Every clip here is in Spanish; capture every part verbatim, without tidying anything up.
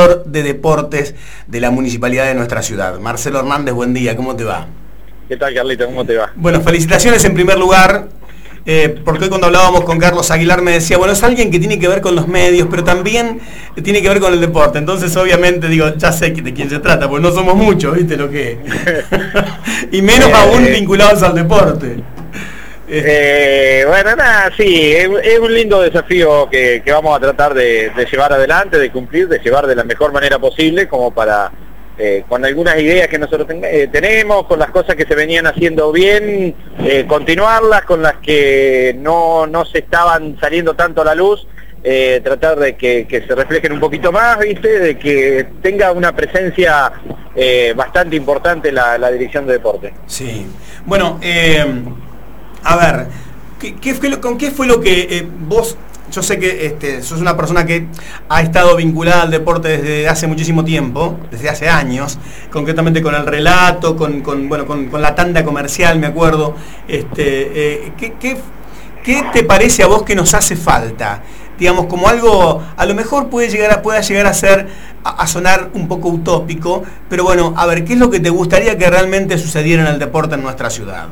director de deportes de la municipalidad de nuestra ciudad. Marcelo Hernández, buen día, ¿cómo te va? ¿Qué tal, Carlito? ¿Cómo te va? Bueno, felicitaciones en primer lugar, eh, porque hoy cuando hablábamos con Carlos Aguilar me decía, bueno, es alguien que tiene que ver con los medios, pero también tiene que ver con el deporte. Entonces, obviamente, digo, ya sé de quién se trata, porque no somos muchos, ¿viste lo que? Y menos eh, aún vinculados al deporte. Eh, bueno, nada, sí, es, es un lindo desafío que, que vamos a tratar de, de llevar adelante, de cumplir, de llevar de la mejor manera posible, como para, eh, con algunas ideas que nosotros ten, eh, tenemos, con las cosas que se venían haciendo bien, eh, continuarlas, con las que no, no se estaban saliendo tanto a la luz, eh, tratar de que, que se reflejen un poquito más, ¿viste? De que tenga una presencia eh, bastante importante la, la dirección de deporte. Sí, bueno, eh... a ver, ¿qué, qué fue lo, ¿con qué fue lo que eh, vos, yo sé que este, sos una persona que ha estado vinculada al deporte desde hace muchísimo tiempo, desde hace años, concretamente con el relato, con, con, bueno, con, con la tanda comercial, me acuerdo. Este, eh, ¿qué, qué, ¿Qué te parece a vos que nos hace falta? Digamos, como algo, a lo mejor puede llegar a, pueda llegar a ser, a, a sonar un poco utópico, pero bueno, a ver, ¿qué es lo que te gustaría que realmente sucediera en el deporte en nuestra ciudad?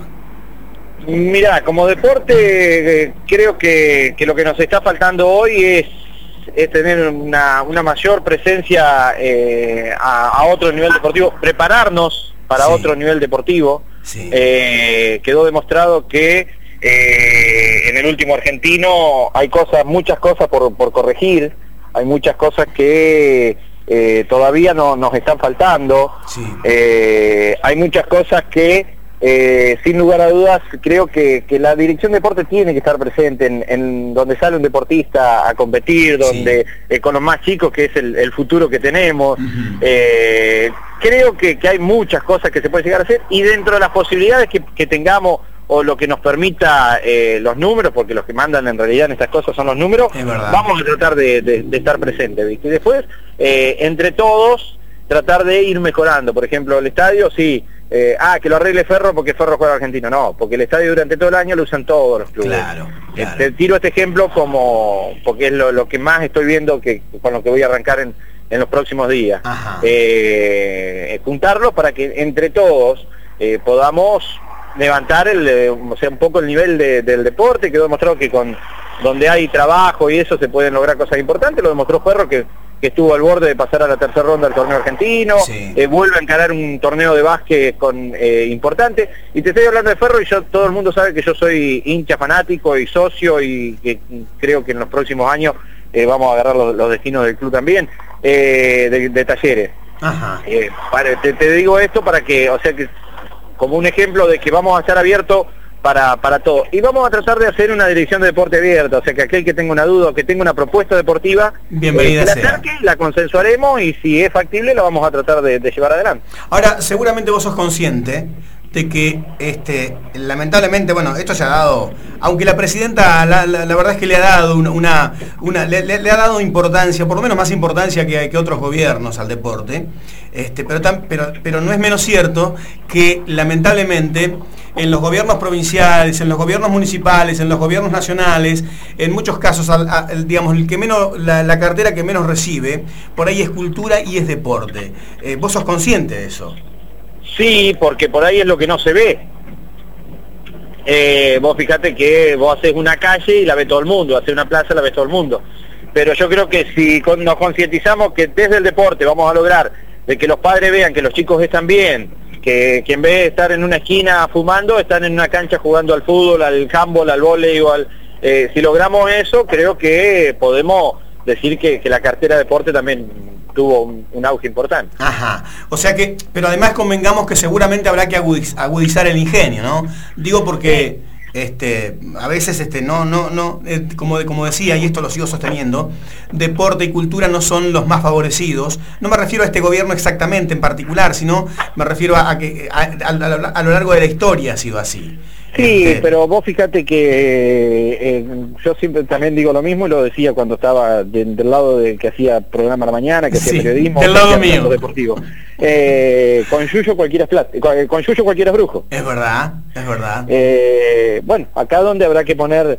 Mira, como deporte eh, creo que, que lo que nos está faltando hoy es, es tener una, una mayor presencia eh, a, a otro nivel deportivo, prepararnos para sí. otro nivel deportivo. Sí. Eh, quedó demostrado que eh, en el último argentino hay cosas, muchas cosas por, por corregir, hay muchas cosas que eh, todavía no, nos están faltando, sí. eh, hay muchas cosas que Eh, sin lugar a dudas, creo que, que la dirección de deporte tiene que estar presente en, en donde sale un deportista a competir, donde sí. eh, con los más chicos, que es el, el futuro que tenemos. Uh-huh. eh, creo que, que hay muchas cosas que se puede llegar a hacer, y dentro de las posibilidades que, que tengamos, o lo que nos permita eh, los números, porque los que mandan en realidad en estas cosas son los números, vamos a tratar de, de, de estar presentes, ¿viste? Y después, eh, entre todos, tratar de ir mejorando. Por ejemplo, el estadio, sí, eh, ah, que lo arregle Ferro porque Ferro juega argentino. No, porque el estadio durante todo el año lo usan todos los clubes. Claro, claro. Eh, te tiro este ejemplo como porque es lo, lo que más estoy viendo, que con lo que voy a arrancar en, en los próximos días. Eh, juntarlos para que entre todos eh, podamos levantar el, eh, o sea, un poco el nivel de, del deporte. Quedó demostrado que con donde hay trabajo y eso se pueden lograr cosas importantes. Lo demostró Ferro, que que estuvo al borde de pasar a la tercera ronda del torneo argentino, sí. eh, vuelve a encarar un torneo de básquet con eh, importante, y te estoy hablando de Ferro, y yo todo el mundo sabe que yo soy hincha fanático y socio, y que creo que en los próximos años eh, vamos a agarrar los, los destinos del club también, eh, de, de Talleres. Ajá. Eh, para, te, te digo esto para que, o sea que, como un ejemplo de que vamos a estar abiertos para, para todo. Y vamos a tratar de hacer una dirección de deporte abierta, o sea que aquel que tenga una duda o que tenga una propuesta deportiva, bienvenida eh, que la acerque, la consensuaremos, y si es factible la vamos a tratar de, de llevar adelante. Ahora, seguramente vos sos consciente de que, este, lamentablemente, bueno, esto se ha dado, aunque la presidenta, la, la, la verdad es que le ha dado una, una, una le, le, le ha dado importancia, por lo menos más importancia que, que otros gobiernos al deporte, este, pero, tan, pero, pero no es menos cierto que, lamentablemente, en los gobiernos provinciales, en los gobiernos municipales, en los gobiernos nacionales, en muchos casos, al, al, digamos, el que menos, la, la cartera que menos recibe, por ahí es cultura y es deporte. Eh, ¿Vos sos consciente de eso? Sí, porque por ahí es lo que no se ve. Eh, vos fíjate que vos haces una calle y la ve todo el mundo, haces una plaza y la ve todo el mundo. Pero yo creo que si con, nos concientizamos que desde el deporte vamos a lograr de que los padres vean que los chicos están bien, que, que en vez de estar en una esquina fumando, están en una cancha jugando al fútbol, al handball, al vóley o al... Eh, si logramos eso, creo que podemos decir que, que la cartera de deporte también tuvo un, un auge importante. Ajá, o sea que, pero además convengamos que seguramente habrá que agudiz, agudizar el ingenio, ¿no? Digo porque este, a veces este, no, no, no, eh, como, como decía, y esto lo sigo sosteniendo, deporte y cultura no son los más favorecidos. No me refiero a este gobierno exactamente en particular, sino me refiero a, a que a, a, a, a lo largo de la historia ha sido así. Sí, este... pero vos fíjate que eh, yo siempre también digo lo mismo, y lo decía cuando estaba de, del lado de que hacía programa a la mañana, que hacía sí, periodismo, del lado mío deportivo. Eh, con Yuyo cualquiera es plata, con, con Yuyo cualquiera es brujo. Es verdad, es verdad. Eh, bueno, acá donde habrá que poner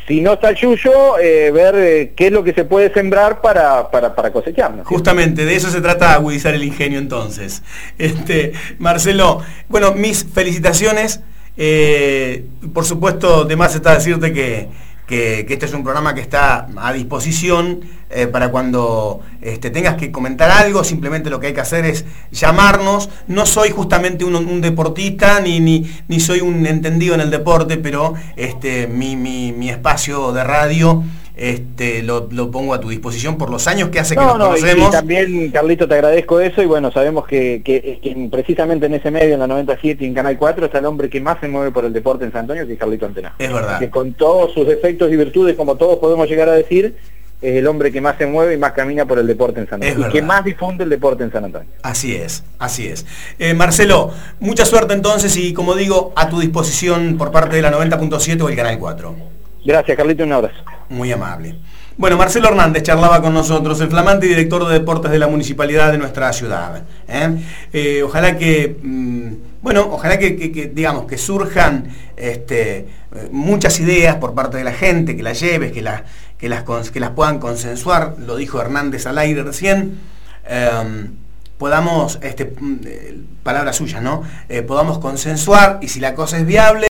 si no está el yuyo, eh, ver eh, qué es lo que se puede sembrar para, para, para cosechar, ¿no? Justamente, de eso se trata, agudizar el ingenio entonces. Este, Marcelo, bueno, mis felicitaciones. Eh, por supuesto, de más está decirte que, que, que este es un programa que está a disposición eh, para cuando este, tengas que comentar algo. Simplemente lo que hay que hacer es llamarnos. No soy justamente un, un deportista, ni, ni, ni soy un entendido en el deporte, pero este, mi, mi, mi espacio de radio este, lo, lo pongo a tu disposición por los años que hace que no, nos no, conocemos. Y también, Carlito, te agradezco eso, y bueno, sabemos que, que, que precisamente en ese medio, en la noventa y siete y en Canal cuatro, está el hombre que más se mueve por el deporte en San Antonio, que es Carlito Antena. Es verdad. Que con todos sus defectos y virtudes, como todos podemos llegar a decir, es el hombre que más se mueve y más camina por el deporte en San Antonio, y que más difunde el deporte en San Antonio. Así es, así es. Eh, Marcelo, mucha suerte entonces, y como digo, a tu disposición por parte de la noventa punto siete o el Canal cuatro. Gracias, Carlito, un abrazo. Muy amable. Bueno, Marcelo Hernández charlaba con nosotros, el flamante director de deportes de la municipalidad de nuestra ciudad. ¿eh? Eh, ojalá que, mmm, bueno, ojalá que, que, que, digamos, que surjan este, muchas ideas por parte de la gente, que las lleves, que, la, que, las, que las puedan consensuar, lo dijo Hernández al aire recién, eh, podamos, este, palabras suyas, ¿no? Eh, podamos consensuar, y si la cosa es viable,